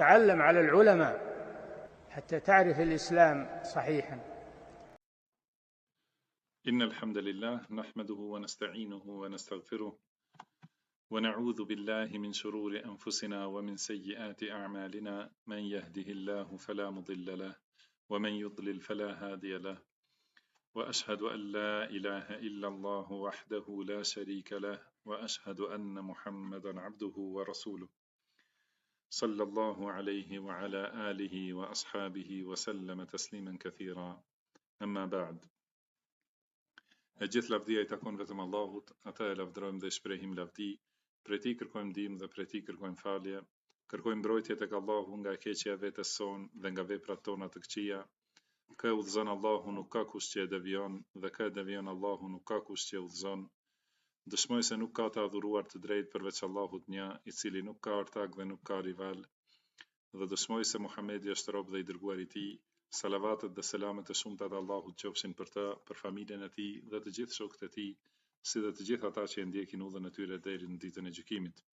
تعلم على العلماء حتى تعرف الإسلام صحيحا. إن الحمد لله نحمده ونستعينه ونستغفره ونعوذ بالله من شرور أنفسنا ومن سيئات أعمالنا، من يهده الله فلا مضل له ومن يضلل فلا هادي له، وأشهد أن لا إله إلا الله وحده لا شريك له، وأشهد أن محمدا عبده ورسوله صلى الله عليه وعلى آله وأصحابه وسلم تسليما كثيرا. أما بعد. Gjithë lavdia I takon vetëm Allahut, ata e lavdrojmë dhe shprehim lavdi, prej Tij kërkojmë ndihmë dhe prej Tij kërkojmë falje, kërkojmë mbrojtje tek Allahu nga e keqja e vetes son dhe nga veprat tona të këqija. Kë e udhëzon Allahu nuk ka kush që e devion, dhe kë e devion Allahu nuk ka kush që e udhëzon. Dëshmoj se nuk ka të adhuruar të drejtë përveç Allahut një, I cili nuk ka ortak dhe nuk ka rival, dhe dëshmoj se Muhamedi është rob dhe I dërguar I Tij. Salavatet dhe selamet e shumta të Allahut qofshin për të, për familjen e tij dhe të gjithë shokët e tij, si dhe të gjithë ata që e ndjekin udhën e tyre deri në ditën e gjykimit.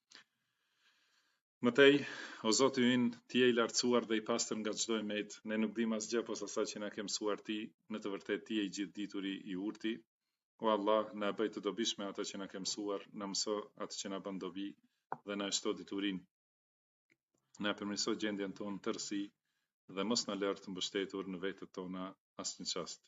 Mëtej, o Zoti ynë, Ti je I lartësuar dhe I pastër nga çdo emet, ne nuk dim asgjë posa asaj që na ke mësuar Ti, në të vërtetë Ti je I gjithë dituri I urti. O Allah, na bëj të dobishme atë që na ke mësuar, na mëso atë që na bën dobi dhe na shto diturinë. Na përmirëso gjendjen tonë tërësi dhe mos na lër të mbështetur në vetët tona asnjë çast.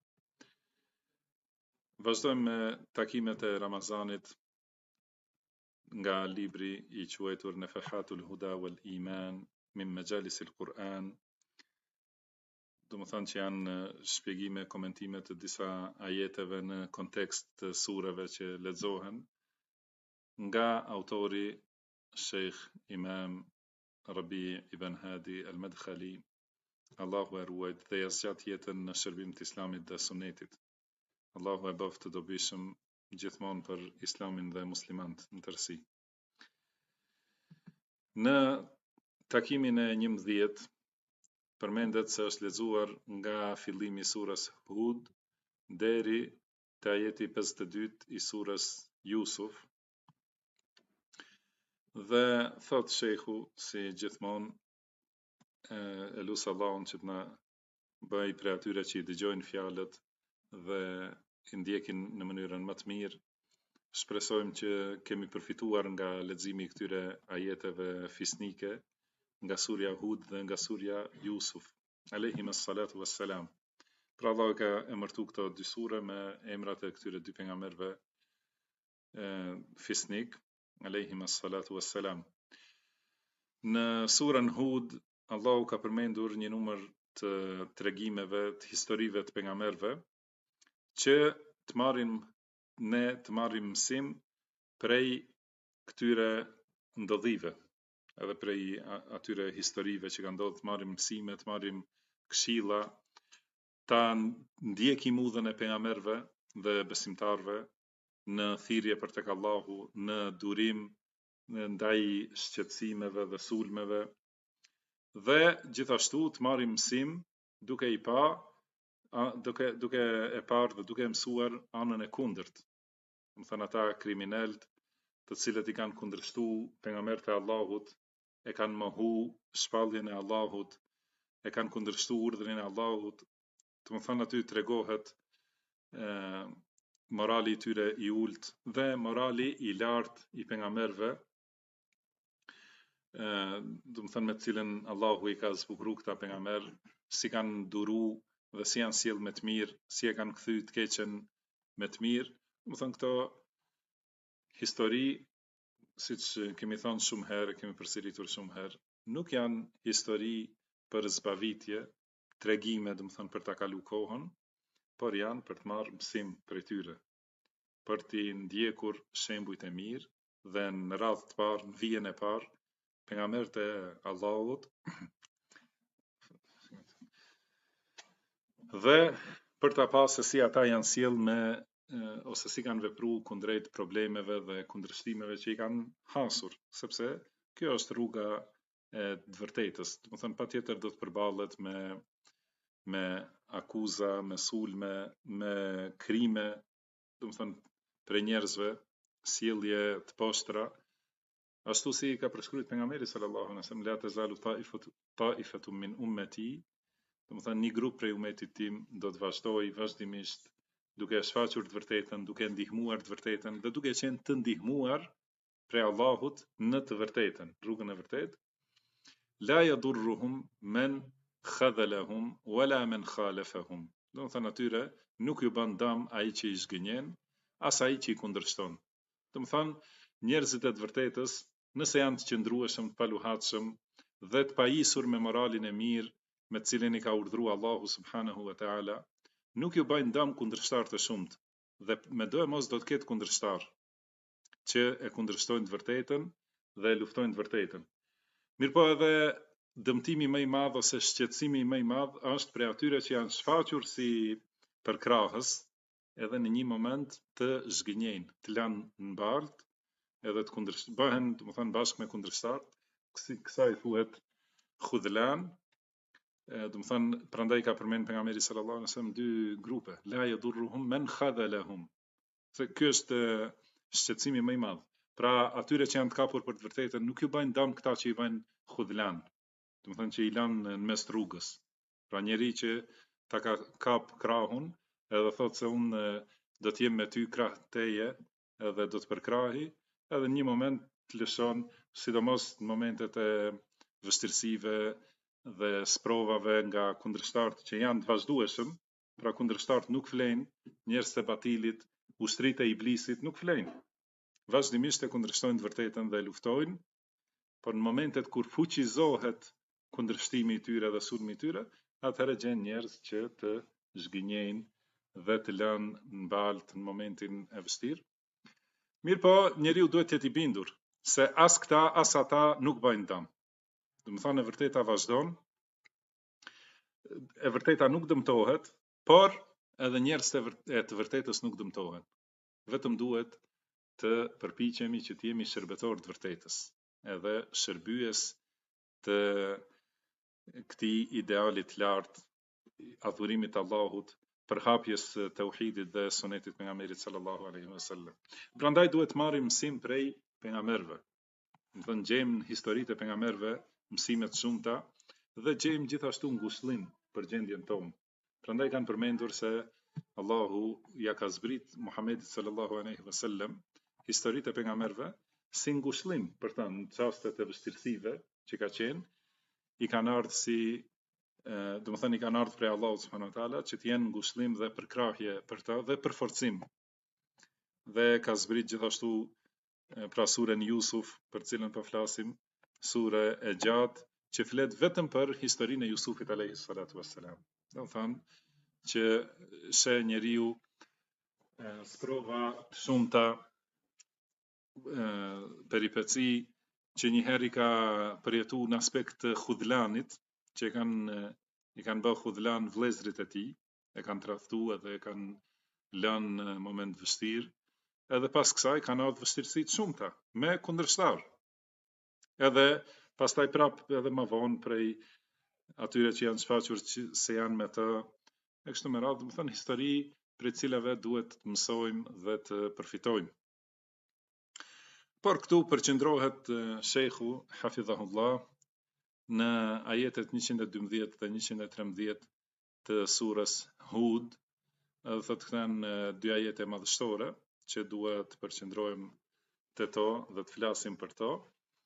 Vazhdojmë me takimet e Ramazanit nga libri I quajtur Nafahatul Huda wal Iman min Majalis al-Quran. Do të thonë që janë shpjegime, komentime të disa ajeteve në kontekst të sureve që lexohen nga autori Sheikh Imam Rabi ibn Hadi al-Madkhali. Allahu e ruajt dhe ja zgjat jetën në shërbim të Islamit dhe Sunetit. Allahu e bëft të dobishëm gjithmonë për Islamin dhe muslimanët në tërësi. Në takimin e 11 përmendet se është lexuar nga fillimi I surës Hud deri te ajeti 52 I surës Yusuf. Dhe thot shehu si gjithmonë, e lusë Allahun që të na bëj për atyre që I dëgjojnë fjalët dhe I ndjekin në mënyrën më të mirë. Shpresojmë që kemi përfituar nga leximi I këtyre ajeteve fisnike nga surja Hud dhe nga surja Yusuf, alayhimus salatu wassalam. Pra Allah ka emërtu këto dy sure me emrat e këtyre dy pejgamberëve fisnik, alayhimus salatu wassalam. Në surën Hud Allahu ka përmendur një numër të tregimeve, të historive të pejgamberëve që të marrim mësim prej këtyre ndodhive, edhe prej atyre historive që kanë ndodhur, të marrim mësime, të marrim këshilla, ta ndjekim udhën e pejgamberëve dhe besimtarëve në thirrje për tek Allahu, në durim ndaj shqetësimeve dhe sulmeve, dhe gjithashtu të marrim mësim duke e parë dhe duke mësuar anën e kundërt. Do të thënë ata kriminalët të cilët I kanë kundërshtuar pejgamberët e Allahut, e kanë mohu shpalljen e Allahut, e kanë kundërshtuar urdhrin e Allahut. Do të thënë aty tregohet morali I tyre I ulët dhe morali I lartë I pejgamberëve, do të thënë me të cilën Allahu I ka zbukruar këta pejgamber, si kanë duru dhe si janë sjell me të mirë, si e kanë kthy të keqen me të mirë. Do të thënë këto histori, siç kemi thënë shumë herë, kemi përsëritur shumë herë, nuk janë histori për zbavitje, tregime, do të thënë për ta kalu kohën, por janë për të marrë mësim prej tyre, për të ndjekur shembujt e mirë dhe në radhë të parë, në vijën e parë, pejgamberët e Allahut dhe për ta pasë se si ata janë sjell me ose si kanë vepruar kundrejt problemeve dhe kundërshtimeve që I kanë hasur, sepse kjo është rruga e të vërtetës. Do të thënë patjetër do të përballet me akuza, me sulme, me krime, do të thënë për njerëzve, sjellje të poshtra, Ashtu si ka përshkruajtur pejgamberi sallallahu alaihi wasallam, la tazalu ta'ifatu min ummati, do të thënë një grup prej umetit tim do të vazhdojë vazhdimisht duke shfaqur të vërtetën, duke ndihmuar të vërtetën dhe duke qenë të ndihmuar prej Allahut në të vërtetën, rrugën e vërtetë. La yadurruhum man khadhalahum wala man khalafahum. Do të thënë atyre nuk ju bën dëm ai që i zgënjen, as ai që i kundërshton. Do të thënë njerëzit e të vërtetës, nëse janë të qëndrueshëm, të paluhatshëm dhe të pajisur me moralin e mirë me të cilin i ka urdhëruar Allahu subhanahu wa taala, nuk ju bëjnë dëm kundërshtar të shumt dhe me do e mos do të ketë kundërshtar që e kundërshtojnë të vërtetën dhe e luftojnë të vërtetën. Mirpo edhe dëmtimi më i madh ose shqetësimi më i madh është për atyre që janë shfaqur si përkrahës, edhe në një moment të zgënjejnë, të lanë në baltë, edhe të bëhen, do të thënë bashkë me kundërshtar, kësaj thuhet khudlan. Do të thënë prandaj ka përmend pejgamberi sallallahu alaihi wasallam dy grupe, la yadurruhum man khadhalahum. Se ky është shqetësimi më i madh. Pra atyre që janë të kapur për të vërtetën nuk ju bëjnë dëm këta që i bëjnë khudlan. Do të thënë që i lanë në mes rrugës. Pra njeri që ta ka kap krahun edhe thotë se unë do të jem me ty krah teje edhe do të përkrahi, edhe në një moment të lëshon, sidomos në momentet e vështirësive dhe sprovave nga kundërshtarët që janë të vazhdueshëm, pra kundërshtarët nuk flenë, njerëz të batilit, ushtrit e iblisit nuk flenë. Vazhdimisht e kundërshtojnë të vërtetën dhe luftojnë, por në momentet kur fuqizohet kundërshtimi i tyre dhe sulmi i tyre, atëherë gjen njerëz që të zgënjejnë dhe të lënë në baltë në momentin e vështirë. Mirë po, njeriu duhet të jetë i bindur se as këta as ata nuk bëjnë dëm. Do të thonë e vërteta vazhdon, e vërteta nuk dëmtohet, por edhe njerëz e të vërtetës nuk dëmtohen. Vetëm duhet të përpiqemi që të jemi shërbëtor të vërtetës, edhe shërbyes të këtij idealit lartë, adhurimit të Allahut, përhapjes tauhidit dhe sunetit pejgamberit sallallahu alaihi wasallam. Prandaj duhet marrim mësim prej pejgamberëve. Do të thënë gjejmë në historitë e pejgamberëve mësime të shumta dhe gjejmë gjithashtu ngushëllim për gjendjen tonë. Prandaj kanë përmendur se Allahu ja ka zbrit Muhamedit sallallahu alaihi wasallam historitë e pejgamberëve si ngushëllim për ta në çastet e vështirësive që ka qenë, i kanë ardhur si do të thënë i kanë ardhur prej Allahut subhanahu wa taala që të jenë ngushëllim dhe përkrahje për ta dhe përforcim. Dhe ka zbrit gjithashtu pra surën Yusuf, për cilën po flasim, sure e gjatë që flet vetëm për historinë e Jusufit alayhi salatu wassalam. Do të thënë që se njeriu sprova të shumta, peripeci që njëherë i ka përjetu në aspekt të khudlanit, që i kanë bërë khudlan vëllezërit e tij, e kanë tradhtu edhe e kanë lënë në moment vështirë, edhe pas kësaj kanë ardhur vështirësi të shumta me kundërshtar. Edhe pastaj prap edhe më vonë prej atyre që janë shfaqur se janë me të, e kështu me radhë, do të thënë histori prej cilave duhet të mësojmë dhe të përfitojmë. Por këtu përqendrohet Sheikhu Hafidhahullah në ajetet 112 dhe 113 të surës Hud, edhe thotë këta dy ajete madhështore që duhet të përqendrohem te to dhe të flasim për to.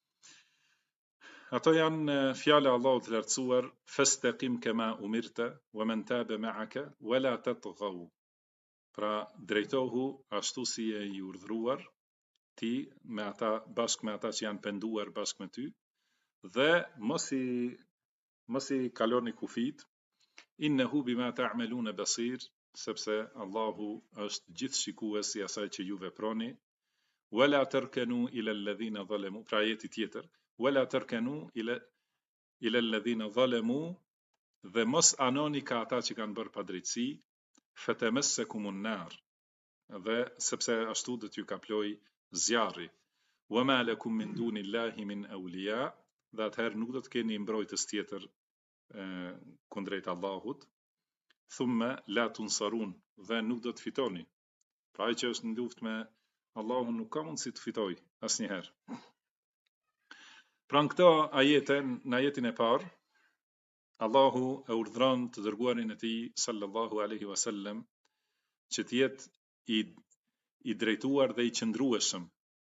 Ato janë fjala e Allahut të lartësuar, fastaqim kama umirta wa man taba ma'aka wala tatghaw. Pra drejtohu ashtu si e i urdhëruar ti me ata, bashkë me ata që janë penduar bashkë me ty, dhe mos i kaloni kufit, innehu bima ta'maluna basir, sepse Allahu është gjithë shikues i asaj që ju veproni. Wala tarkanu ila alladhina zalamu, pra ajeti tjetër, wala tarkanu ila alladhina zalamu, dhe mos anoni ka ata që kanë bërë padrejtësi, fatamassakumun nar, dhe sepse ashtu do t'ju kaploj zjarri. Wama lakum min dunillahi min awliya, dhe atëherë nuk do të keni mbrojtës tjetër kundrejt Allahut. Thumma la tunsarun, dhe nuk do të fitoni. Pra ai që është në luftë me Allahun nuk ka mundësi të fitojë asnjëherë. Pra në këto ajete, në ajetin e parë, Allahu e urdhron të dërguarin e tij sallallahu alaihi wasallam që të jetë i drejtuar dhe i qëndrueshëm.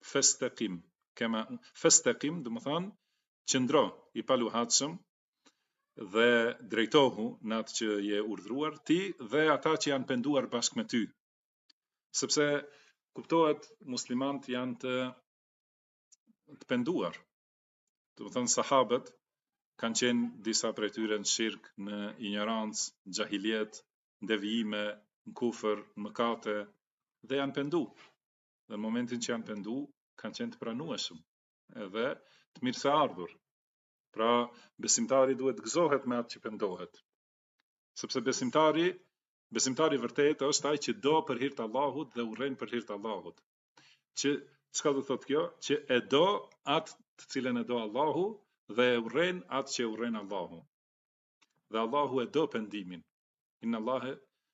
Fastaqim, do të thonë qëndro i paluhatshëm dhe drejtohu në atë që je urdhruar ti dhe ata që janë penduar bashkë me ty. Sepse kuptohet muslimanët janë të penduar. Do të thonë sahabët kanë qenë disa prej tyre në shirk, në ignorancë, xahiliet, devijime, në kufër, në mëkate dhe janë pendu. Dhe në momentin që janë pendu, kanë qenë të pranueshëm edhe të mirëseardhur. Pra, besimtari duhet gëzohet me atë që pendohet. Sepse besimtari vërtet është ai që do për hir të Allahut dhe urren për hir të Allahut. Që çka do thotë kjo? Që e do atë të cilën e do Allahu dhe e urren atë që urren Allahu. Dhe Allahu e do pendimin. Inna Allahe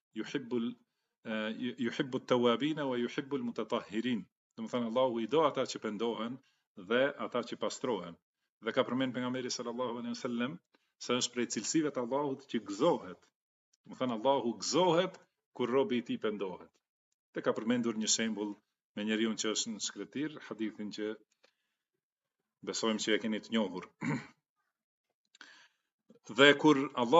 yuhibbu at-tawabin wa yuhibbu al-mutatahhirin. Do të thonë Allahu i do ata që pendohen dhe ata që pastrohen. Dhe ka përmend pejgamberi sallallahu alaihi wasallam se është prej cilësive të Allahut që gëzohet. Do të thonë Allahu gëzohet kur robi i tij pendohet. Dhe ka përmendur një shembull me njeriu që është në shkretir, hadithin që besojmë që e keni të njohur. Dhe kur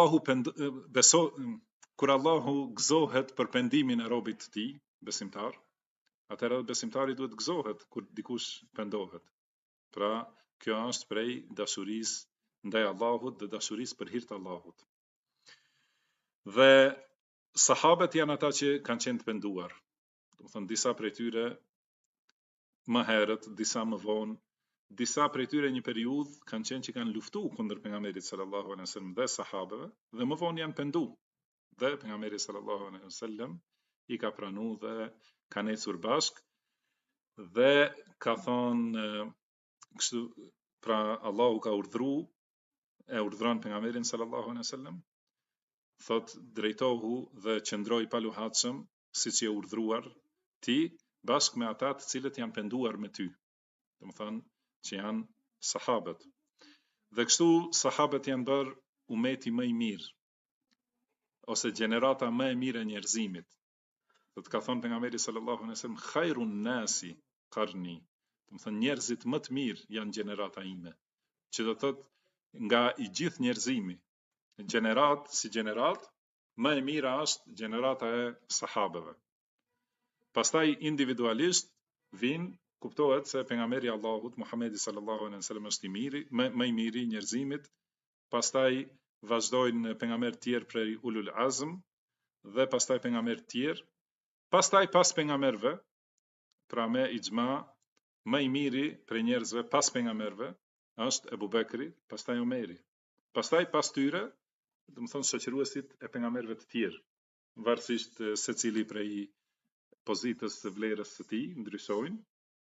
Allahu gëzohet për pendimin e robit të tij, besimtar, atëherë besimtari duhet gëzohet kur dikush pendohet. Pra, kjo është prej dashurisë ndaj Allahut dhe dashurisë për hir të Allahut. Dhe sahabët janë ata që kanë qenë të penduar. Do të thonë disa prej tyre më herët, disa më vonë, disa prej tyre një periudhë kanë qenë që kanë luftuar kundër pejgamberit sallallahu alaihi wasallam dhe sahabëve dhe më vonë janë pendu. Dhe pejgamberi sallallahu alaihi wasallam i ka pranuar dhe kanë ecur bashkë dhe ka thonë kështu, pra Allahu ka urdhron pejgamberin sallallahu alaihi wasallam, thot drejtohu dhe qëndroj paluhatshëm siç je urdhruar ti bashkë me ata të cilët janë penduar me ty. Domethënë që janë sahabët. Dhe kështu sahabët janë bërë umeti më i mirë ose gjenerata më e mirë e njerëzimit. Do të ka thonë pejgamberi sallallahu alaihi wasallam khairun nasi qarni. Domethënë njerëzit më të mirë janë gjenerata ime. Që do thotë nga i gjithë njerëzimi, gjenerat si gjenerat, më e mira është gjenerata e sahabëve. Pastaj individualisht kuptohet se pejgamberi Allahut Muhamedi sallallahu alaihi wasallam është i miri, më i miri i njerëzimit. Pastaj vazhdojnë pejgamberë tjerë prej ulul azm dhe pastaj pejgamberë tjerë. Pastaj pas pejgamberëve, pra me ixhma, më i miri prej njerëzve pas pejgamberëve është Ebu Bekri, pastaj Omeri. Pastaj pas tyre, do të thonë shoqëruesit e pejgamberëve të tjerë, varësisht secili prej pozitës së vlerës së tij ndryshojnë.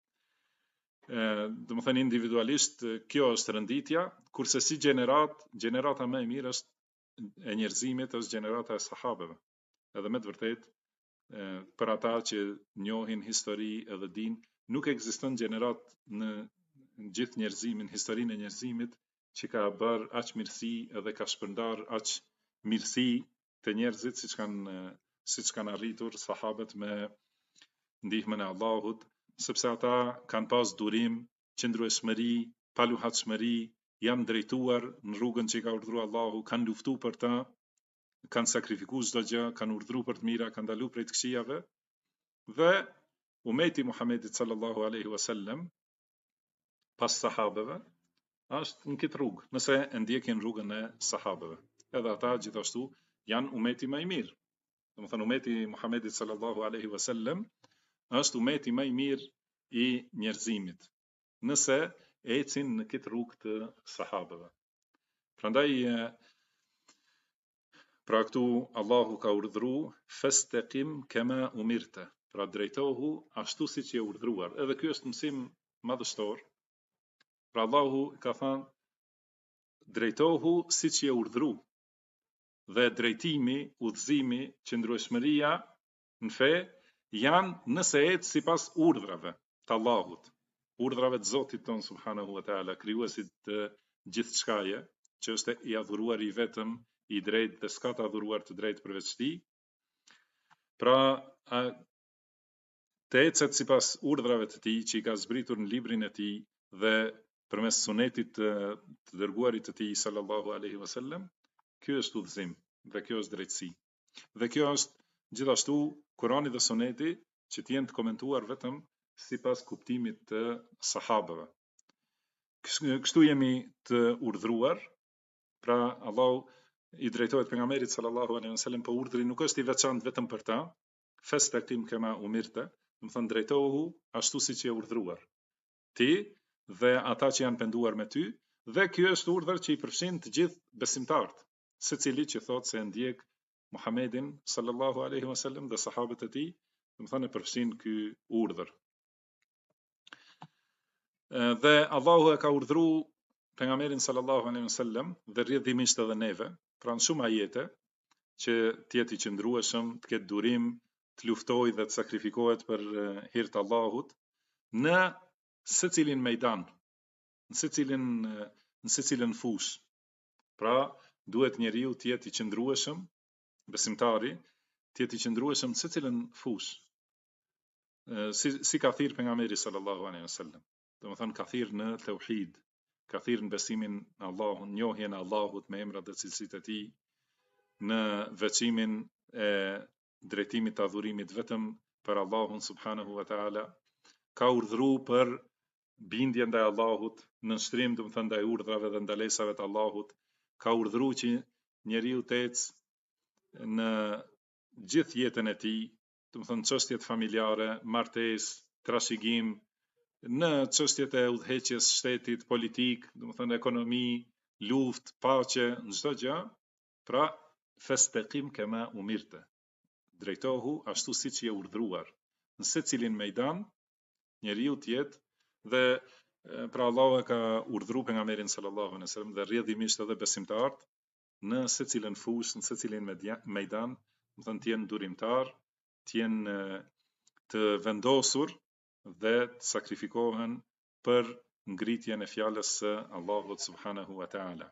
Do të thënë individualisht kjo është rënditja, kurse si gjenerata më e mirë është e njerëzimit është gjenerata e sahabëve. Edhe me të vërtetë, për ata që njohin histori edhe din, nuk ekziston gjenerat në gjithë njerëzimin, historinë e njerëzimit që ka bërë aq mirësi edhe ka shpërndar aq mirësi të njerëzit siç kanë arritur sahabët me ndihmën e Allahut, sepse ata kanë pas durim, qëndrueshmëri, paluhatshmëri, janë drejtuar në rrugën që i ka urdhëruar Allahu, kanë luftuar për ta, kanë sakrifikuar çdo gjë, kanë urdhëruar për të mira, kanë ndaluar prej të këqijave. Dhe umeti Muhamedit sallallahu alaihi wasallam pas sahabëve është në këtë rrugë, nëse e ndjekin rrugën e sahabëve. Edhe ata gjithashtu janë umeti më i mirë. Domethënë umeti Muhamedit sallallahu alaihi wasallam është umeti më i mirë i njerëzimit, nëse ecin në këtë rrugë të sahabëve. Prandaj pra këtu Allahu ka urdhëruar fastaqim kama umirta, pra drejtohu ashtu siç je urdhëruar. Edhe ky është mësim madhështor. Pra Allahu ka thënë drejtohu siç je urdhëruar. Dhe drejtimi, udhëzimi, qëndrueshmëria në fe janë nëse ecë sipas urdhrave të Allahut. urdhrave të Zotit ton subhanahu wa taala, krijuesit të gjithçkaje, që është i adhuruar i vetëm, i drejtë dhe s'ka të adhuruar të drejtë përveç tij. Pra, të ecet sipas urdhrave të tij që i ka zbritur në librin e tij dhe përmes sunetit të dërguarit të tij sallallahu alaihi wasallam, ky është udhëzim dhe kjo është drejtësi. Dhe kjo është gjithashtu Kurani dhe Suneti që të jenë të komentuar vetëm sipas kuptimit të sahabëve. Kështu jemi të urdhruar, pra Allahu i drejtohet pejgamberit sallallahu alaihi wasallam, po urdhri nuk është i veçantë vetëm për ta, fastaqim kama umirta, do të thonë drejtohu ashtu siç je urdhruar ti dhe ata që janë penduar me ty, dhe ky është urdhër që i përfshin të gjithë besimtarët, secili që thotë se ndjek Muhamedit sallallahu alaihi wasallam dhe sahabët e tij, do të thonë e përfshin ky urdhër. Dhe Allahu e ka urdhëruar pejgamberin sallallahu alaihi wasallam dhe rrjedhimisht edhe neve, pra në shumë ajete, që të jetë i qëndrueshëm, të ketë durim, të luftojë dhe të sakrifikohet për hir të Allahut në secilin mejdan, në secilin fush. Pra, duhet njeriu të jetë i qëndrueshëm, besimtari, të jetë i qëndrueshëm në secilin fush. Si ka thirrë pejgamberi sallallahu alaihi wasallam. Domethënë ka thirrë në tauhid, ka thirrë në besimin në Allahun, njohjen e Allahut me emrat dhe cilësitë e tij, në veçimin e drejtimit të adhurimit vetëm për Allahun subhanahu wa taala, ka urdhëruar për bindje ndaj Allahut, në nështrim domethënë ndaj urdhrave dhe ndalesave të Allahut, ka urdhëruar që njeriu të ecë në gjithë jetën e tij, domethënë çështjet familjare, martesë, trashëgim, në çështjet e udhëheqjes shtetit, politik, domethënë ekonomi, luftë, paqe, në çdo gjë, pra fastaqim kama umirte. Drejtohu ashtu siç je urdhëruar. Në secilin mejdan njeriu të jetë, dhe pra Allahu e ka urdhëruar pejgamberin sallallahu alaihi wasallam dhe rrjedhimisht edhe besimtarët në secilin fush, në secilin mejdan, do të thonë të jenë durimtar, të jenë të vendosur dhe të sakrifikohen për ngritjen e fjalës së Allahut subhanahu wa taala.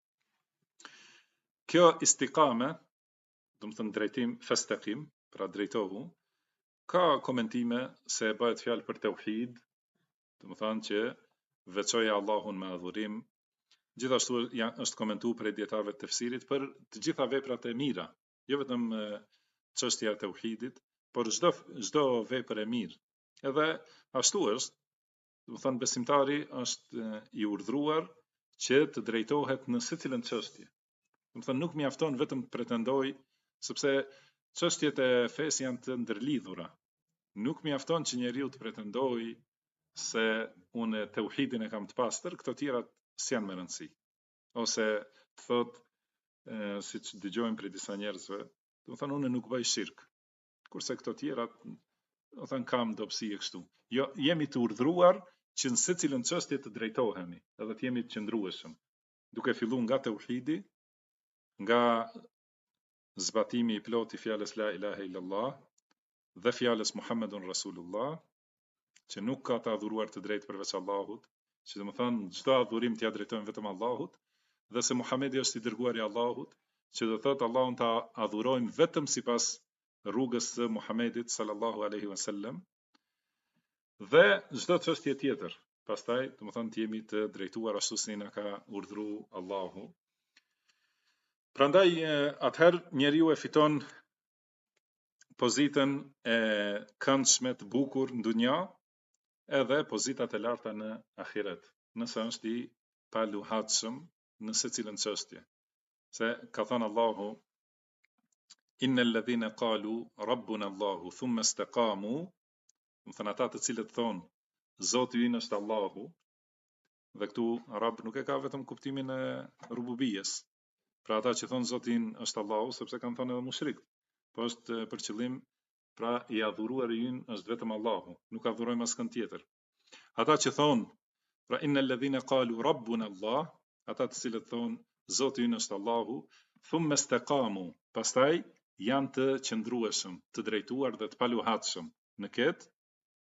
Kjo istiqame, do të thonë drejtim, fastaqim, pra drejtohu, ka komentime se bëhet fjalë për tauhid, do të thonë që veçoja Allahun me adhurim. Gjithashtu është komentuar për dietarëve të tefsirit për të gjitha veprat e mira, jo vetëm çështja e tauhidit, por çdo vepër e mirë. Edhe ashtu është, do të thonë besimtari është i urdhëruar që të drejtohet në secilën çështje. Do të thonë nuk mjafton vetëm të pretendoj, sepse çështjet e fesë janë të ndërlidhura. Nuk mjafton që njeriu të pretendojë se unë tauhidin e kam të pastër, këto tjerat s'janë me rëndësi. Ose të thotë, siç dëgjojmë prej disa njerëzve, do të thonë unë nuk bëj shirk, kurse këto tjerat, do të thonë kam dobësi e kështu. Jo, jemi të urdhëruar që në secilën çështje të drejtohemi, edhe të jemi të qëndrueshëm, duke filluar nga tauhidi, nga zbatimi i plotë i fjalës la ilaha illallah dhe fjalës Muhammedun Rasulullah, që nuk ka të adhuruar të drejtë përveç Allahut, që domethënë çdo adhurim t'ia drejtojmë vetëm Allahut, dhe se Muhamedi është i dërguari i Allahut, që do thotë Allahun ta adhurojmë vetëm sipas rrugës së Muhamedit sallallahu alaihi wasallam, dhe çdo çështje tjetër. Pastaj, domethënë të jemi të drejtuar ashtu si na ka urdhëruar Allahu. Prandaj atëherë njeriu e fiton pozitën e këndshme të bukur në dunja, edhe pozitat e larta në ahiret, nëse është i paluhatshëm në secilën çështje. Se ka thënë Allahu, innal ladhina qalu rabbuna Allahu thumma istaqamu, do të thënë ata të cilët thonë Zoti ynë është Allahu, dhe këtu Rabb nuk e ka vetëm kuptimin e rububijes, pra ata që thonë Zoti ynë është Allahu, sepse kanë thënë edhe mushrikët, po është për qëllim, pra i adhuruari ynë është vetëm Allahu, nuk adhurojmë askënd tjetër. Ata që thonë, pra innal ladhina qalu rabbuna Allah, ata të cilët thonë Zoti ynë është Allahu, thumma istaqamu, pastaj janë të qëndrueshëm, të drejtuar dhe të paluhatshëm në këtë,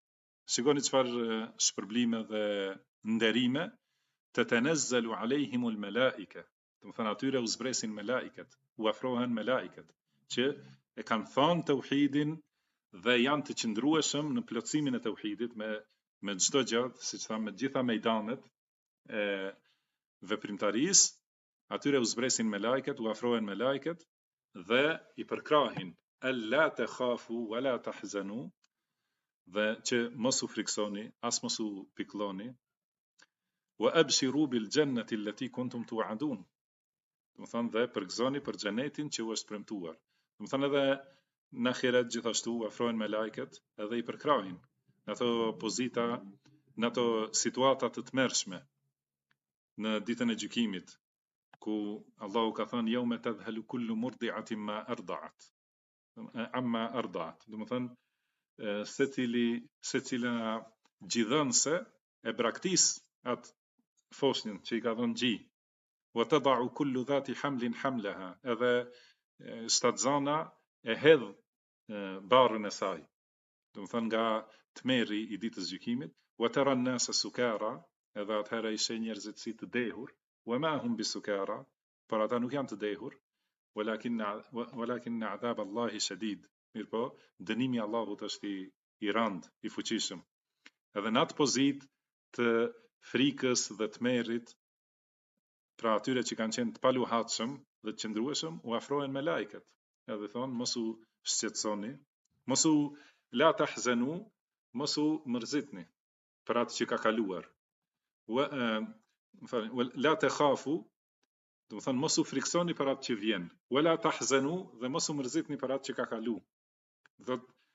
shikoni çfarë shpërblime dhe nderime, tatanazzalu alejhimul malaika. Do të thonë atyre u zbresin melaiket, u afrohen melaiket, që e kanë thënë tauhidin dhe janë të qëndrueshëm në plotësimin e tauhidit me çdo gjë, siç thamë, me gjitha mejdanet e veprimtarisë, atyre u zbresin melaiket, u afrohen melaiket dhe i përkrahin alla takhafu wala tahzanu, dhe që mos u friksoni, as mos u piklloni, wa abshiru bil jannati allati kuntum tu'adun. Do të thonë dhe përgëzoni për xhenetin që u është premtuar. Do të thonë edhe në ahiret gjithashtu afrohen me lajket edhe i përkrahin në ato pozita, në ato situata të tmerrshme në ditën e gjykimit, ku Allahu ka thënë yawma tadhhalu kullu murdi'atin ma arda'at. Amma arda'at. Do të thonë secila gjithënse e braktis atë foshnjën që i ka dhënë gjy. Wa tada'u kullu dhati hamlin hamlaha, edhe shtatzana e hedh barrën e saj. Do të thonë nga tmerri i ditës gjykimit, wa tara an-nasa sukara, edhe atëherë i sheh njerëzit si të dehur, wa ma hum bisukara, por ata nuk janë të dehur, walakin adhab Allahi shadid. Mirpo, dënimi i Allahut është i rand, i fuqishëm. Edhe në atë pozitë të frikës dhe tmerrit, pra atyre që kanë qenë të paluhatshëm dhe të qëndrueshëm, u afrohen me lajket. Edhe thonë, mos u shqetësoni, mos u la tahzanu, mos u mërzitni për atë që ka kaluar. La takhafu, do të thonë mos u friksoni për atë që vjen. Wala tahzanu, dhe mos u mërzitni për atë që ka kalu. Do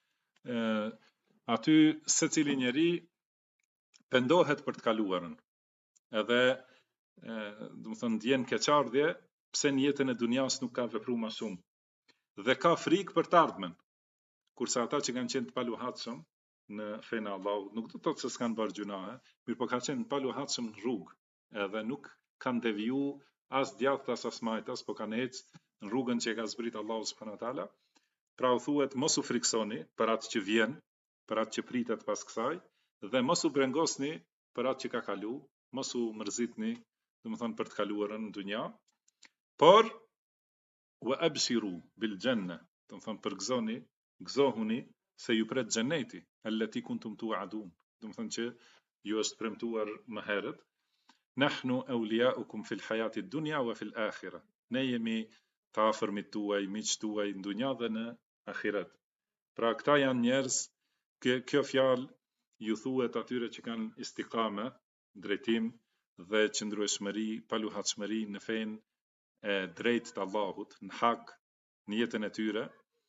aty secili njeri pendohet për të kaluarën. Edhe do të thonë ndjen keqardhje pse në jetën e dunjas nuk ka vepruar më shumë. Dhe ka frikë për të ardhmen. Kurse ata që kanë qenë të paluhatshëm në fenë e Allahut, nuk do të thotë se s'kanë bërë gjunahe, mirë po kanë qenë të paluhatshëm në rrugë, edhe nuk kanë deviju as djathtas as majtas, po kanë ecë në rrugën që e ka zbrit Allahu subhanahu wa taala. Pra u thuhet mos u friksoni për atë që vjen, për atë që pritet pas kësaj, dhe mos u brengosni për atë që ka kalu, mos u mërzitni, do të thonë për të kaluarën në dunja, por wa abshiru bil janna, do të thonë përgëzoni, gëzohuni se ju pret xheneti, allati kuntum tu'adun, do të thonë që ju është premtuar më herët. Nahnu awliyaukum fil hayati dunya wa fil akhirah. Ne jemi të afërmit tuaj, miqtë tuaj në dunja dhe në ahiret. Pra këta janë njerëz, kjo fjalë ju thuhet atyre që kanë istiqame, drejtim dhe qëndrueshmëri, paluhatshmëri në fenë e drejtë të Allahut, në hak, në jetën e tyre.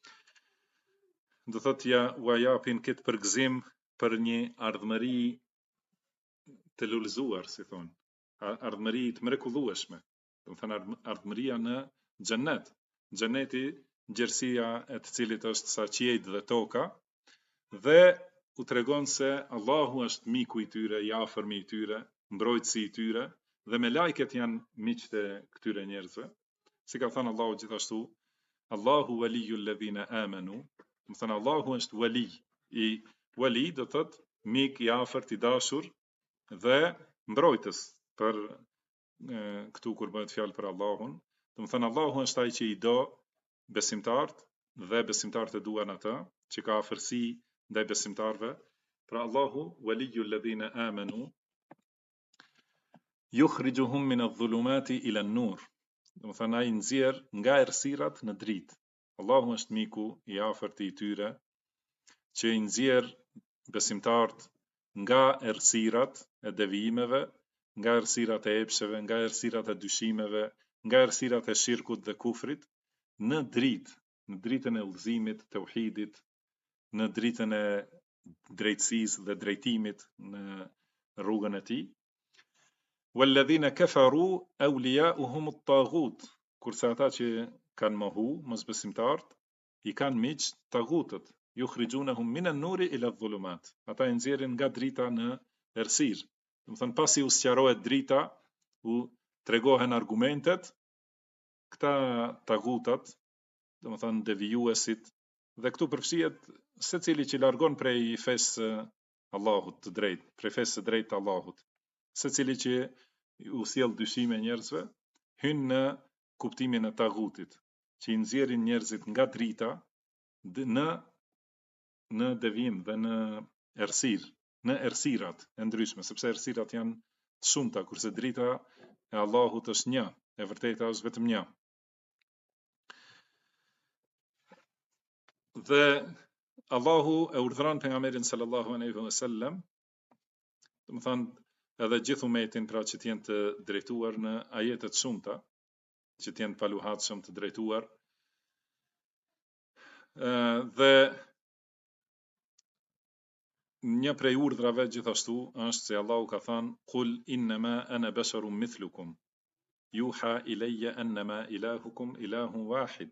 Do thotë ja u japin këtë përgëzim për një ardhmëri të lullëzuar, si thonë, ardhmëri të mrekullueshme. Do thonë ardhmëria në xhennet. Xhenneti, gjerësia e të cilit është sa qiejt dhe toka, dhe u tregon se Allahu është miku i tyre, i afërmi i tyre, mbrojtësi i tyre, dhe me lajket janë miqtë e këtyre njerëzve. Si ka thënë Allahu gjithashtu, Allahu waliyul ladhina amanu, do thënë Allahu është wali do thotë mik i afërt i dashur dhe mbrojtës për këtu kur bëhet fjalë për Allahun. Do thënë Allahu është ai që i do besimtarët dhe besimtarët e duan atë, që ka afërsi ndaj besimtarëve. Pra Allahu waliyul ladhina amanu yukhrijuhum min adh-dhulumati ila an-nur. Do thënë ai nxjerr nga errësirat në dritë. Allahu është miku i afërt i tyre që i nxjerr besimtarët nga errësirat e devijimeve, nga errësirat e epsheve, nga errësirat e dyshimeve, nga errësirat e shirkut dhe kufrit në dritë, në dritën e udhëzimit, tauhidit, në dritën e drejtësisë dhe drejtimit në rrugën e tij. Walladhina kafaru awliya'uhum at-taghut, kurse ata që kanë mohu mosbesimtarët i kanë miq tagutët, yukhrijunahum min an-nuri ila adh-dhulumat. Ata i nxjerrin nga drita në errësirë. Do të thonë pasi u sqarohet drita, u tregohen argumentet, këta tagutat, do të thonë devijuesit, dhe këtu përfshihet secili që largon prej fesë Allahut të drejtë, prej fesë së drejtë të Allahut. Secili që u sjell dyshime njerëzve, hyn në kuptimin e tagutit, që i nxjerrin njerëzit nga drita në devijim dhe në errësirë, në errësirat e ndryshme, sepse errësirat janë të shumta, kurse drita e Allahut është një, e vërteta është vetëm një. Dhe Allahu e urdhëron pejgamberin sallallahu alaihi wasallam, do të thonë edhe gjithë umetin, pra që të jenë të drejtuar në ajete të shumta, që të jenë paluhatshëm, të drejtuar. Dhe një prej urdhrave gjithashtu është se Allahu ka thënë qul innama ana basharun mithlukum yuha ilayya annama ilahukum ilahun wahid.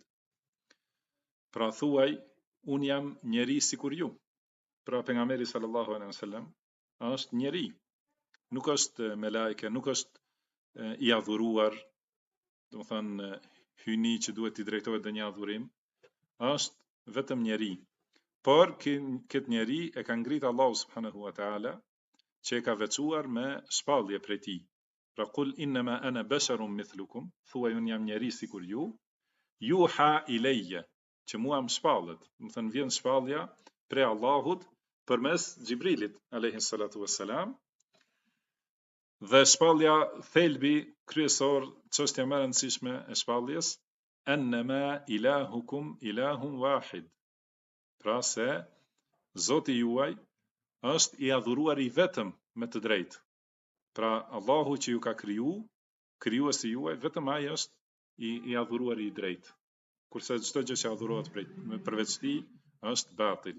Pra thuaj, un jam njeri sikur ju. Pra pejgamberi sallallahu alaihi wasallam është njeri, nuk është melajke, nuk është i adhuruar, do të thënë hyni që duhet i drejtohet dhe një adhurim, është vetëm njeri. Por këtë njeri e ka ngrit Allahu subhanahu wa taala, që e ka veçuar me shpallje prej tij. Pra qul innama ana basharun mithlukum, thuaj un jam njeri sikur ju, yuha ilayya, që mua më shpallet, do të thënë vjen shpallja prej Allahut përmes Xhibrilit alayhi salatu wassalam. Dhe shpallja thelbi kryesor, çështja më e rëndësishme e shpalljes, annama ilahukum ilahun wahid. Pra se Zoti juaj është i adhuruar i vetëm me të drejtë. Pra Allahu që ju ka kriju, krijuesi juaj, vetëm ai është i adhuruar i drejtë. Kurse çdo gjë që adhurohet përveç tij është batil.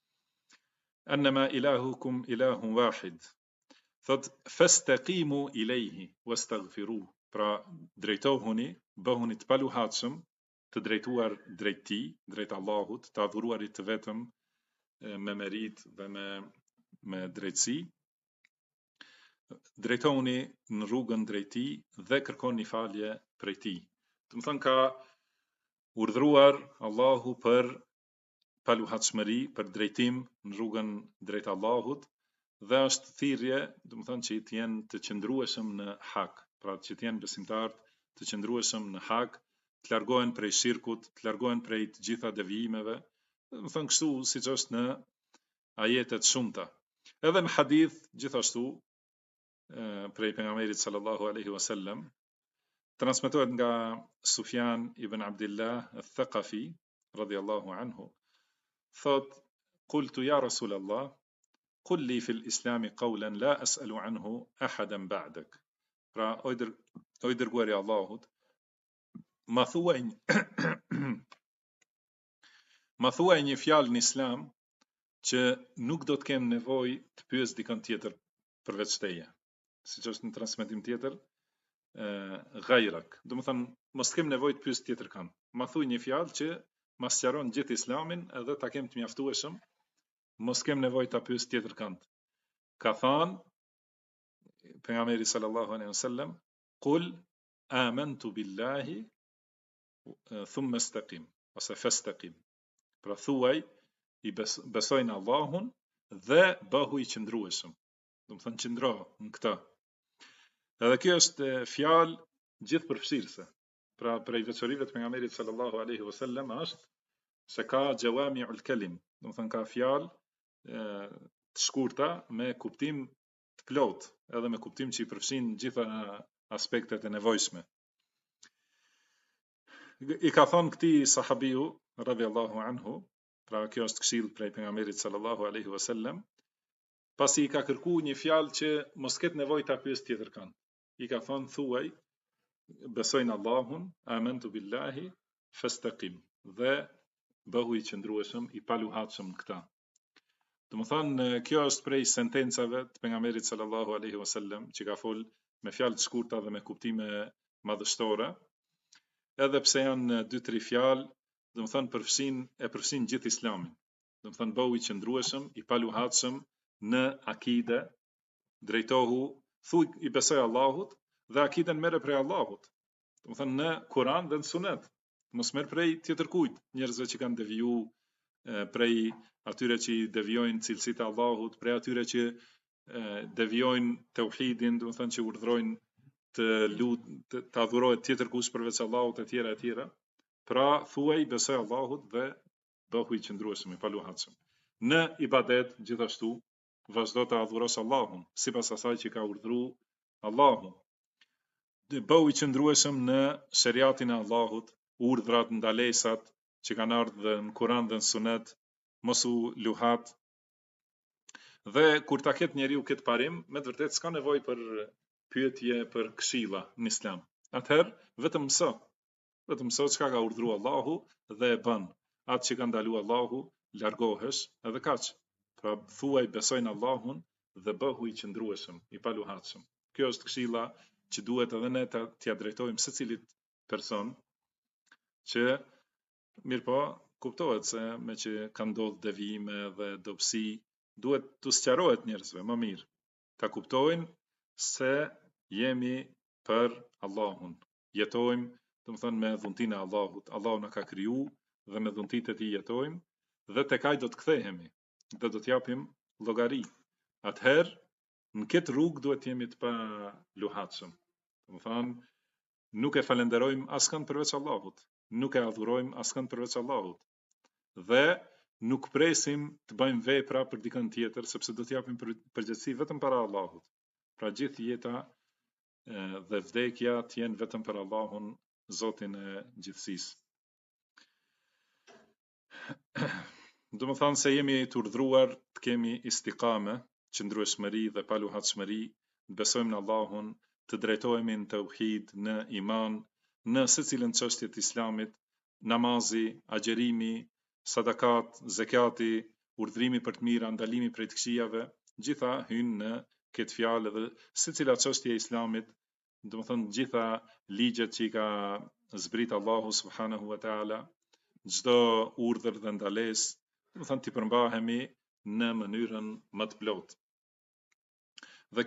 Annama ilahukum ilahun wahid. Thot fastaqimu ilayhi wastaghfiruh. Pra drejtohuni, bëhuni të paluhatshëm, të drejtuar drejt tij, drejt Allahut, të adhuruarit të vetëm me merit dhe me drejtësi. Drejtohuni në rrugën drejt tij dhe kërkoni falje prej tij. Do të thonë ka urdhëruar Allahu për paluhatshmëri, për drejtim në rrugën drejt Allahut, dhe është thirrje, do të thonë që të jenë të qëndrueshëm në hak, pra që të jenë besimtar të qëndrueshëm në hak, të largohen prej shirkut, të largohen prej të gjitha devijimeve, do të thonë kështu siç është në ajete të shumta. Edhe në hadith gjithashtu prej pejgamberit sallallahu alaihi wasallam transmetohet nga Sufjan ibn Abdullah al-Thaqafi radiyallahu anhu, thot qultu ya Rasulallah qul li fil islami qawlan la as'alu anhu ahadan ba'dak. Pra o i dërguari i Allahut, ma thuaj një fjalë në islam që nuk do të kem nevojë të pyes dikon tjetër përveç teje. Siç është në transmetim tjetër, gajrak, do të thonë mos kem nevojë të pyes tjetër kan. Ma thuaj një fjalë që ma sqaron gjithë islamin edhe ta kem të mjaftueshëm, mos kem nevojë ta pyes tjetër kan. Ka thënë pejgamberi sallallahu alaihi wasallam, qul amantu billahi thumma istaqim, ose fastaqim. Pra thuaj i besoj në Allahun dhe bëhu i qëndrueshëm. Do të thonë qëndro në këtë. Edhe kjo është fjalë gjithëpërfshirëse. Pra prej veçorive të pejgamberit sallallahu alaihi wasallam është se ka jawami'ul kalim, do të thonë ka fjalë të shkurta me kuptim të plot, edhe me kuptim që i përfshin gjitha aspektet e nevojshme. I ka thonë këtij sahabiu radhiyallahu anhu, pra kjo është këshill prej pejgamberit sallallahu alaihi wasallam, pasi i ka kërkuar një fjalë që mos ketë nevojë ta pyes tjetër kan. I ka thonë thuaj besoj në Allahun, amantu billahi fastaqim, dhe bëhu i qëndrueshëm, i paluhatshëm në këtë. Do të thonë kjo është prej sentencave të pejgamberit sallallahu alaihi wasallam, që ka fol me fjalë të shkurta dhe me kuptime madhështore, edhe pse janë 2-3 fjalë, do të thonë përfshin gjithë islamin. Do të thonë bëhu i qëndrueshëm, i paluhatshëm në akide, drejtohu, thuj i besoj Allahut dhe akiden merre prej Allahut. Do të thonë në Kur'an dhe në Sunet, mos merr prej tjetër kujt, njerëzve që kanë deviju prej atyre që i devijojnë cilësitë e Allahut, prej atyre që devijojnë tauhidin, do të thënë që urdhrojnë të adhurohet tjetër kush përveç Allahut e tjera. Pra thuaj besoj Allahut dhe bëhu i qëndrueshëm i paluhatshëm. Në ibadet gjithashtu vazhdo të adhurosh Allahun sipas asaj që ka urdhëruar Allahu. Bëhu i qëndrueshëm në shariatin e Allahut, urdhrat, ndalesat që kanë ardhur në Kur'an dhe në Sunet, mos u luhat. Dhe kur ta ket njeriu këtë parim, me të vërtetë s'ka nevojë për pyetje, për këshilla në Islam. Atëherë vetëm mëso çka ka urdhëruar Allahu dhe e bën. Atë që ka ndaluar Allahu, largohesh edhe kaq. Pra thuaj besoj në Allahun dhe bëhu i qëndrueshëm, i paluhatshëm. Kjo është këshilla që duhet edhe ne t'ia drejtojmë secilit person që mirëpo kuptohet se me që ka ndodhur devijime dhe dobësi, duhet të sqarohet njerëzve më mirë. Ta kuptojnë se jemi për Allahun. Jetojmë, domethënë me dhuntinë e Allahut. Allahu na ka kriju dhe me dhuntitë e tij jetojmë dhe tek ai do të kthehemi dhe do t'japim llogari. Atëherë në këtë rrugë duhet jemi të paluhatshëm. Domethënë nuk e falenderojmë askënd përveç Allahut, nuk e adhurojmë askënd përveç Allahut dhe nuk presim të bëjmë vepra për dikën tjetër sepse do t'japim përgjegjësi vetëm para Allahut. Pra gjithë jeta dhe vdekja t'jenë vetëm për Allahun, Zotin e gjithësisë. Do të thonë se jemi të urdhëruar të kemi istiqame, qëndrueshmëri dhe paluhatshmëri, të besojmë në Allahun, të drejtohemi në tauhid, në iman, në secilën çështje të Islamit, namazi, agjerimi, sadakat, zekati, urdhrimi për të mira, ndalimi prej të këqijave, gjitha hynë në këtë fjalë dhe secila çështje e Islamit, do të thonë gjitha ligjet që i ka zbrit Allahu subhanahu wa taala, çdo urdhër dhe ndalesë, do të thonë ti përmbahemi në mënyrën më të plotë. Dhe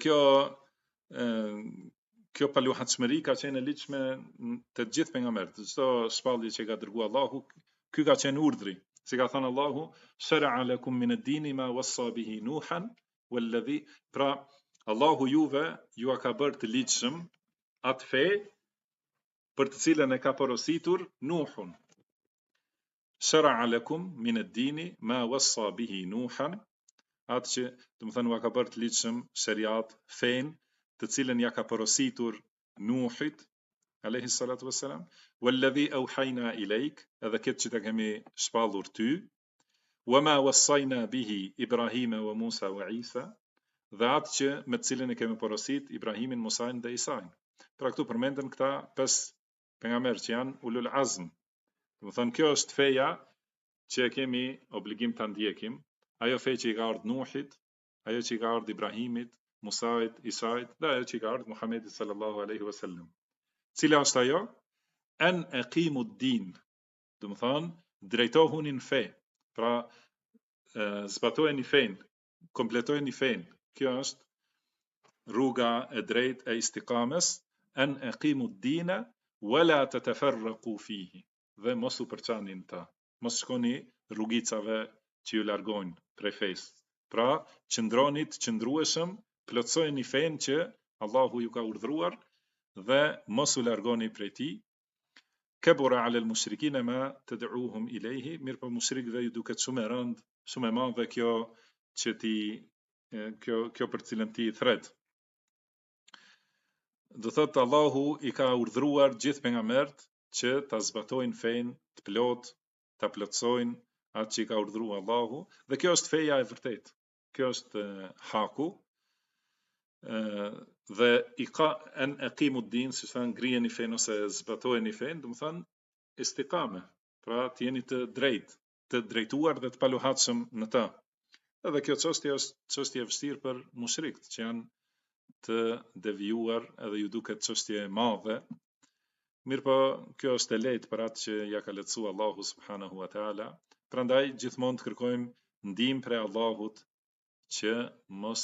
kjo paluhatshmëri ka qenë e ligjshme të gjithë pejgamberët. Çdo shpallje që ka dërguar Allahu, ky ka qenë urdhri. Si ka thënë Allahu, "Shara'a lakum min ad-dini ma wassa bihi Nuhan walladhi", pra Allahu juve ju ka bërë të ligjshëm atë fe për të cilën e ka porositur Nuhun. Shara'a lakum min ad-dini ma wassa bihi Nuhan, atë që do të thënë u ka bërë të ligjshëm shariat, fen, të cilën ja ka porositur Nuhit alayhi salatu wassalam, walladhi awhayna ilayk, edhe këtë që të kemi shpallur ty, wama wassayna bihi Ibrahima wa Musa wa Isa, dhe atë që me të cilën e kemi porosit Ibrahimin, Musain dhe Isain. Pra këtu përmenden këta 5 pejgamberë që janë ulul azm. Do të thonë kjo është feja që e kemi obligim ta ndjekim, ajo fe që i ka ardhur Nuhit, ajo që i ka ardhur Ibrahimit, Musait, Isait dhe ajo që i ka ardhur Muhamedit sallallahu alaihi wasallam. Cila është ajo? An aqimu ad-din. Do të thonë drejtohuni në fe. Pra zbatojeni fen, kompletojeni fen. Kjo është rruga e drejtë e istiqames. An aqimu ad-dina wala tatafarraqu fihi. Dhe mos u përçani në ta. Mos shkoni rrugicave që ju largojnë prej fesë. Pra, qëndroni të qëndrueshëm, plotsojeni fen që Allahu ju ka urdhëruar dhe mos u largoni prej tij. Kabura 'ala al-mushrikina ma tad'uuhum ilayhi, mirë po mushrikëve ju duket shumë e rëndë, shumë e madhe kjo që kjo për cilën ti i thret. Do thotë Allahu i ka urdhëruar gjithë pejgamberët që ta zbatojnë fen të plot, ta plotsojnë atë që i ka urdhëruar Allahu, dhe kjo është feja e vërtetë. Kjo është haku. Dhe an aqimu ad-din, si thënë ngrijeni fen ose zbatojeni fen, do të thonë istiqame. Pra të jeni të drejtë, të drejtuar dhe të paluhatshëm në ta. Edhe kjo çështje është çështje e vështirë për mushrikët që janë të devijuar, edhe ju duket çështje e madhe. Mirëpo kjo është e lehtë për atë që ja ka lehtësuar Allahu subhanahu wa taala. Prandaj gjithmonë të kërkojmë ndihmë prej Allahut që mos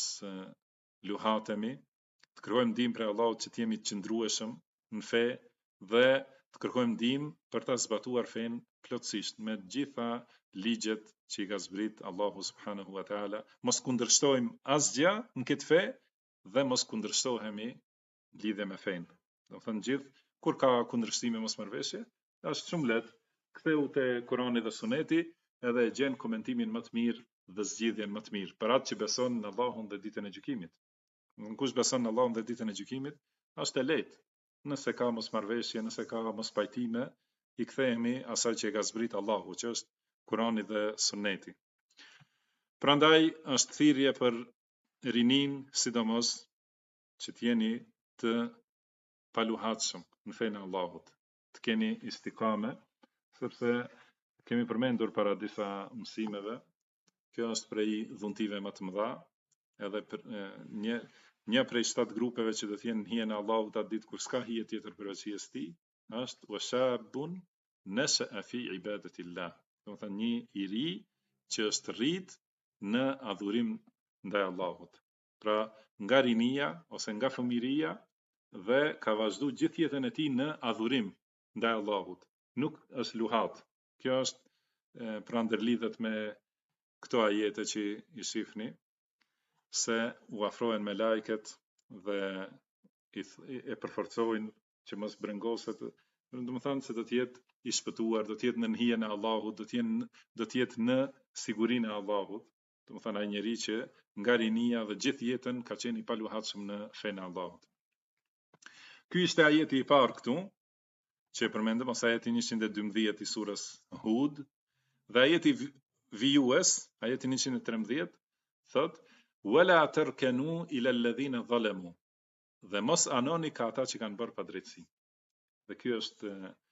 luhatemi, të kërkojmë ndihmë prej Allahut që të jemi të qëndrueshëm në fe dhe të kërkojmë ndihmë për ta zbatuar fenë plotësisht me të gjitha ligjet që i ka zbrit Allahu subhanahu wa taala, mos kundërshtojmë asgjë në këtë fe dhe mos kundërshtohemi lidhje me fenë. Do të thënë gjithë kur ka kundërshtime mosmarrveshje, është shumë lehtë ktheu te Kurani dhe Suneti edhe e gjen komentimin më të mirë dhe zgjidhjen më të mirë për atë që beson në Allahun dhe ditën e gjykimit. Kush beson në Allahun dhe ditën e gjykimit, është e lehtë. Nëse ka mosmarrveshje, nëse ka mospajtime, i kthehemi asaj që e ka zbrit Allahu, që është Kurani dhe Suneti. Prandaj është thirrje për rinin, sidomos që të jeni të paluhatshëm në fenë e Allahut, të keni istikame, sepse kemi përmendur para disa mësimeve, kjo është prej dhuntive më të mëdha, edhe për, një prej 7 grupeve që do të jenë në hijen e Allahut atë ditë kur s'ka hije tjetër përveç hijes së tij, është washabun nasha'a fi ibadatillah. Do të thënë një i ri që është rrit në adhurim ndaj Allahut. Pra, nga rinia ose nga fëmiria dhe ka vazhdu gjithë jetën e tij në adhurim ndaj Allahut. Nuk është luhat. Kjo është pra ndërlidhet me këto ajete që i shifni, se u afrohen me lajket dhe e përforcojnë që mos brengoset, do të thënë se do të jetë i shpëtuar, do të jetë në hijen e Allahut, do të jetë në sigurinë e Allahut. Do të thënë ai njeriu që nga rinia dhe gjithë jetën ka qenë i paluhatshëm në fenë e Allahut. Ky ishte ajeti i parë këtu, që e përmendëm, ose ajeti 112 i surës Hud, dhe ajeti vijues, ajeti 113, thot wala tarkanu ila alladhina zalamu, dhe mos anoni ka ata që kanë bërë padrejtësi. Dhe kjo është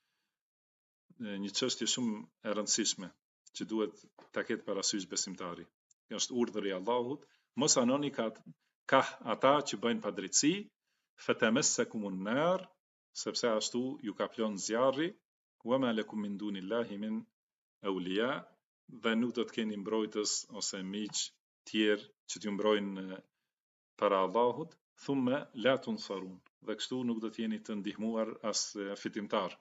një çështje shumë e rëndësishme që duhet ta ketë parasysh besimtari. Kjo është urdhri i Allahut, mos anoni ka ata që bëjnë padrejtësi, fatamassakumun nar, sepse ashtu ju ka plon zjarri, wama lakum min dunillahi min awliya, dhe nuk do të keni mbrojtës ose miq tjerë që t'ju mbrojnë para Allahut, thumma la tunsarun, dhe kështu nuk do të jeni të ndihmuar as fitimtar.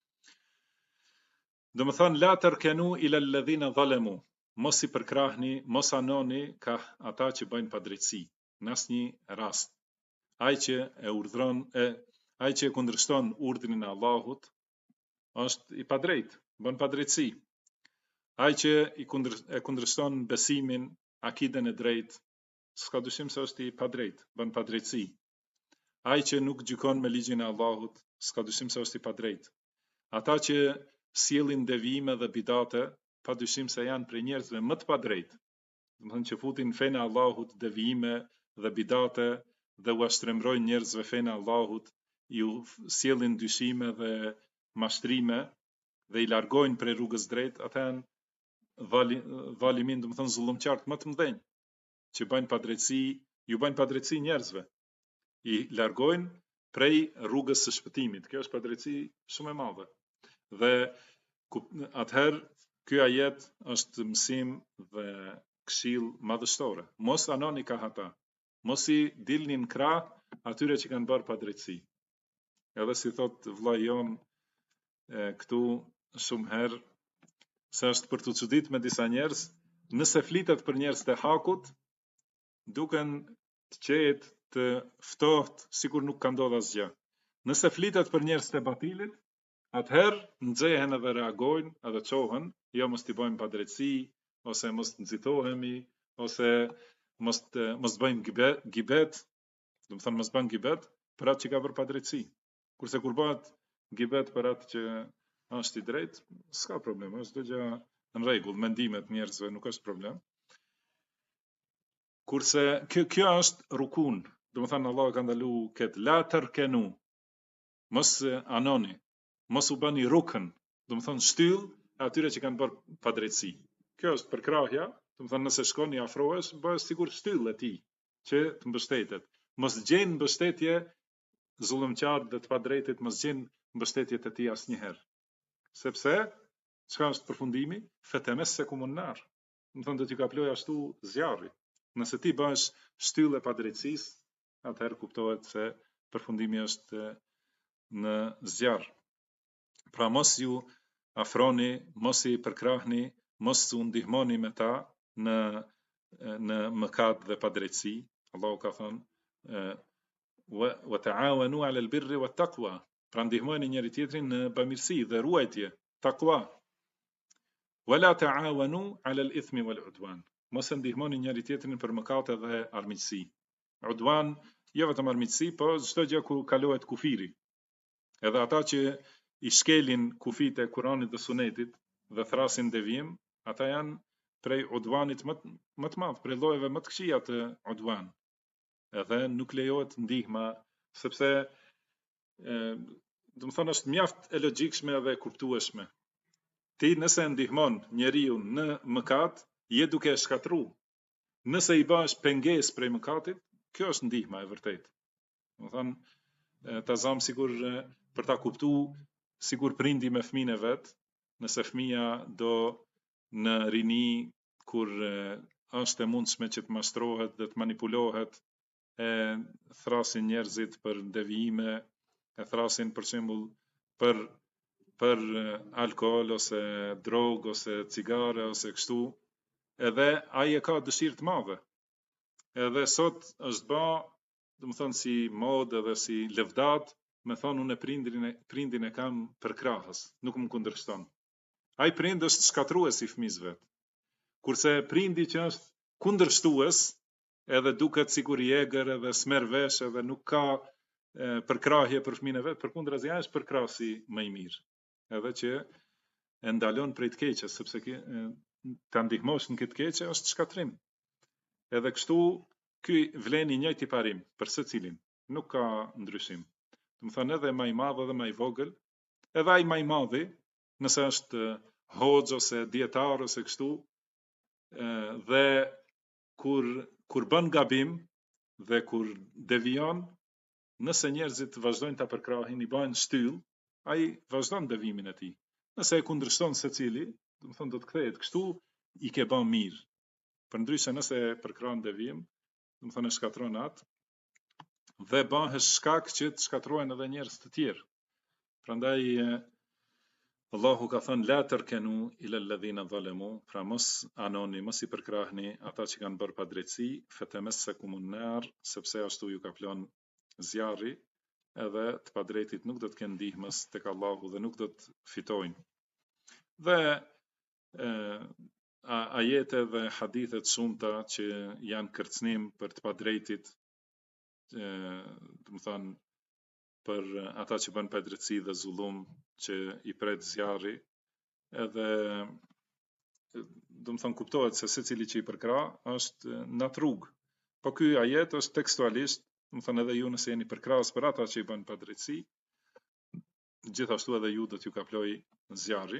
Do të thonë la tarkanu ila alladhina zalamu, mos i përkrahni, mos anoni ka ata që bëjnë padrejtësi, në asnjë rast. Ai që ai që e kundërshton urdhrin e Allahut është i padrejtë, bën padrejtësi. Ai që e kundërshton besimin, akiden e drejtë, s'ka dyshim se është i padrejtë, bën padrejtësi. Ai që nuk gjykon me ligjin e Allahut, s'ka dyshim se është i padrejtë. Ata që sjellin devijime dhe bidate, padyshim se janë prej njerëzve më të padrejtë. Do të thonë që futin fenë e Allahut devijime dhe bidate dhe u ashtrembrojnë njerëzve fenë e Allahut, ju sjellin dyshime dhe mashtrime dhe i largojnë prej rrugës drejt, ata janë valimin, do të thonë zullumqtarët më të mëdhenj, që bëjnë padrejtësi, ju bëjnë padrejtësi njerëzve, i largojnë prej rrugës së shpëtimit. Kjo është padrejtësi shumë e madhe. Dhe atëherë ky ajet është mësim dhe këshill madhështore. Mos anoni ka ata, mos i dilni në krah atyre që kanë bërë padrejtësi. Edhe si thot vllai jon këtu shumë herë, se është për të çudit me disa njerëz, nëse flitet për njerëz të hakut, duken të qetë, të ftohtë, sikur nuk ka ndodhur asgjë. Nëse flitet për njerëz të batilit, atëherë nxehen edhe reagojnë edhe çohen, jo mos t'i bëjmë padrejtësi, ose mos nxitohemi, ose mos bëjmë gibet, do të thonë mos bën gibet për atë që ka bërë padrejtësi. Kurse kur bëhet gibet për atë që është i drejtë, s'ka problem, është gjë në rregull, mendimet njerëzve nuk është problem. Kurse kjo është rukun, do të thënë Allah ka ndaluar këtë la tarkanu, mos anoni, mos u bëni rukën, do të thënë shtyll atyre që kanë bërë padrejtësi. Kjo është përkrahja, do të thënë nëse shkon i afrohesh, bëhesh sikur shtyll e tij që të mbështetet. Mos gjejnë mbështetje zullumqtar dhe të padrejtit, mos gjejnë mbështetje të tij asnjëherë. Sepse çka është përfundimi? Fatamessekumun nar. Do të thonë do t'i kaploj ashtu zjarri. Nëse ti bësh shtyllë e padrejtësisë, atëherë kuptohet se përfundimi është në zjarr. Pra mos ju afroni, mos i përkrahni, mos u ndihmoni me ta në mëkat dhe padrejtësi. Allahu ka thënë wa ta'awanu 'ala al-birri wat-taqwa. Pra ndihmoni njëri tjetrin në bamirësi dhe ruajtje, takwa. Wala ta'awanu 'ala al-ithmi wal-'udwan. Mos e ndihmoni njëri tjetrin për mëkate dhe armiqësi. Udwan, jo vetëm armiqësi, po çdo gjë ku kalohet kufiri. Edhe ata që i shkelin kufit e Kuranit dhe Sunetit dhe thrasin devijim, ata janë prej udwanit më të madh, prej llojeve më të këqija të udwan. Edhe nuk lejohet ndihma, sepse do të thonë është mjaft e logjikshme dhe e kuptueshme. Ti nëse ndihmon njeriu në mëkat, je duke e shkatru. Nëse i bash pengesë prej mëkatit, kjo është ndihma e vërtetë. Do thonë ta zam sikur për ta kuptu sikur prindi me fëmijën e vet, nëse fëmia do në rini kur është e mundshme që të mashtrohet dhe të manipulohet, e thrasin njerëzit për devijime, e thrasin për shembull për alkool ose drogë ose cigare ose kështu, edhe ai e ka dëshirë të madhe. Edhe sot është bë, do të thonë si modë edhe si lëvdat, me thonë unë prindin e kam për krahës, nuk më kundërshton. Ai prind është shkatrues i fëmijës vet. Kurse prindi që është kundërshtues, edhe duket sikur i egër edhe s'merr vesh edhe nuk ka përkrahje për fëmijën e vet, përkundrazi ai është përkrahësi më i mirë. Edhe që e ndalon prej të keqes, sepse ta ndihmosh në këtë keqe është shkatrim. Edhe kështu ky vlen i njëjti parim për secilin, nuk ka ndryshim. Do të thonë edhe më i madh edhe më i vogël, edhe ai më i madhi, nëse është hoxh ose dietar ose kështu, dhe kur bën gabim dhe kur devijon, nëse njerëzit vazhdojnë ta përkrahin, i bajnë shtyll, ai vazhdon devimin e tij. Nëse e kundërshton secili, do të thonë do të kthehet kështu, i ke bën mirë. Përndryshe nëse përkrahon devijim, do të thonë e shkatron atë dhe bëhet shkak që të shkatrohen edhe njerëz të tjerë. Prandaj Allahu ka thënë la tarkanu ila alladhina zalamu, pra mos anoni, mos i përkrahni ata që kanë bërë padrejtësi, fatamessakumun nar, sepse ashtu ju ka plan zjarri, edhe të padrejtit nuk do të kenë ndihmës tek Allahu dhe nuk do të fitojnë. Dhe ajete dhe hadithet shumëta që janë kërcënim për të padrejtit, do të thonë për ata që bën padrejtësi dhe zullum që i pret zjarri, edhe do të thonë kuptohet se secili që i përkrah është në rrugë. Po ky ajet është tekstualisht, do të thonë edhe ju nëse jeni përkrahës për ata që i bën padrejtësi, gjithashtu edhe ju do t'ju kaploj zjarri.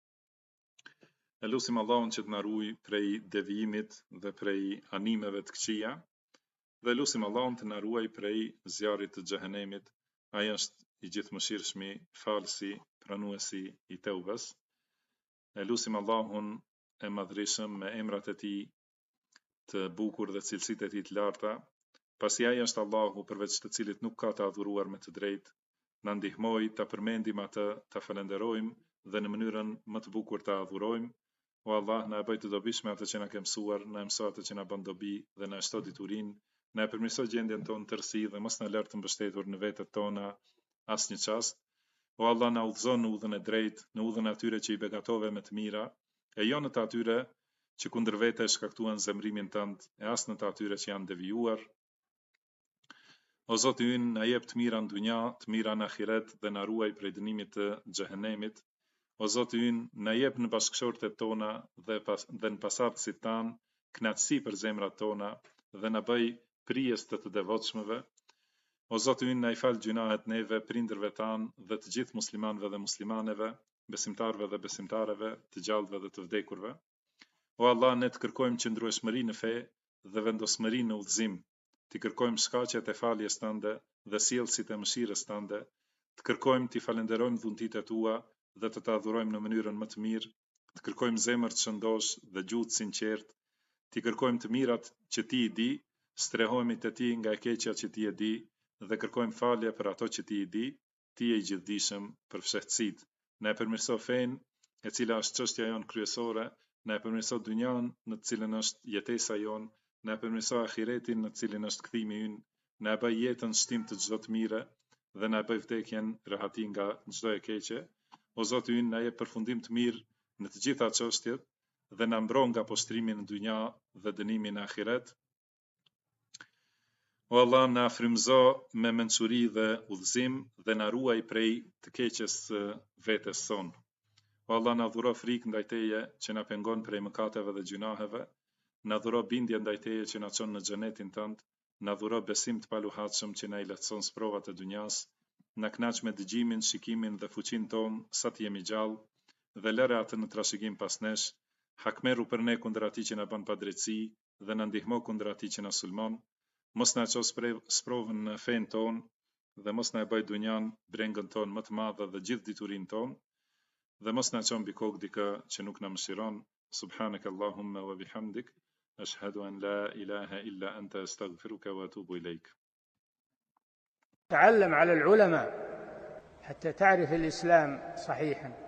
E lutim Allahun që të na ruaj prej devijimit dhe prej animeve të këqija, dhe lutim Allahun të na ruaj prej zjarrit të xhehenemit. Ai është i gjithëmëshirshmi, falësi, pranuesi i teubës. E lutim Allahun e madhrishëm me emrat e tij të bukur dhe cilësitë e tij të larta, pasi ai është Allahu përveç të cilit nuk ka të adhuruar me të drejtë, na ndihmoj ta përmendim atë, ta falenderojmë dhe në mënyrën më të bukur ta adhurojmë. O Allah, na e bëj të dobishme atë që na ke mësuar, na mëso atë që na bën dobi dhe na shto diturinë, na e përmirëso gjendjen tonë të tërësi dhe mos na lër të mbështetur në vetët tona asnjë çast. O Allah, na udhëzon në udhën e drejtë, në udhën atyre që i begatove me të mira, e jo në të atyre që kundër vete shkaktuan zemrimin tënd, e as në të atyre që janë devijuar. O Zoti ynë, na jep të mira në dunja, të mira në ahiret dhe na ruaj prej dënimit të xhehenemit. O Zoti ynë, na jep në bashkëshortet tona dhe në pasardhësit tan kënaqësi për zemrat tona dhe na bëj prijes të devotshmëve. O Zoti ynë, na i fal gjunahet neve, prindërve tan dhe të gjithë muslimanëve dhe muslimaneve, besimtarëve dhe besimtareve, të gjallëve dhe të vdekurve. O Allah, ne të kërkojmë qëndrueshmëri në fe dhe vendosmëri në udhëzim, të kërkojmë shkaqet e faljes tënde dhe sjellësit e mëshirës tënde, të kërkojmë t'i falenderojmë dhuntitë tua dhe të adhurojmë në mënyrën më të mirë, të kërkojmë zemër të shëndosh dhe gjuhë të sinqertë, të kërkojmë të mirat që ti i di, strehojmë te ti nga e keqja që ti e di dhe kërkojmë falje për ato që ti i di, ti je i gjithdijshëm për fshehtësitë. na e përmirëso fenë, e cila është çështja jonë kryesore, na e përmirëso dynjan në të cilën është jetesa jonë, na e përmirëso ahiretin në të cilin është kthimi ynë, na e bëj jetën shtim të çdo të mire dhe na e bëj vdekjen rahati nga çdo e keqe. O Zoti ynë, na jep përfundim të mirë në të gjitha çështjet dhe na mbron nga postrimi në dynja dhe dënimi në ahiret. O Allah, na frymëzo me mençuri dhe udhëzim dhe na ruaj prej të keqes së vetes sonë. O Allah, na dhuro frikë ndaj Teje që na pengon prej mëkateve dhe gjunaheve, na dhuro bindje ndaj Teje që na çon në xhenetin tënd, na dhuro besim të paluhatshëm që na i lehtëson sprovat e dunjas, na kënaq me dëgjimin, shikimin dhe fuqinë tonë sa të jemi gjallë dhe lëre atë në trashëgim pas nesh, hakmeru për ne kundër atij që na bën padrejtësi dhe na ndihmo kundër atij që na sulmon. Mos na ços sprovën në fen ton dhe mos na e bëj dunjan brengën ton më të madhe dhe gjithë diturinë ton dhe mos na çon mbi kokë dikë që nuk na mëshiron. Subhanakallahumma wa bihamdik, ashhadu an la ilaha illa anta astaghfiruka wa atubu ilaik. تعلم على العلماء حتى تعرف الإسلام صحيحا.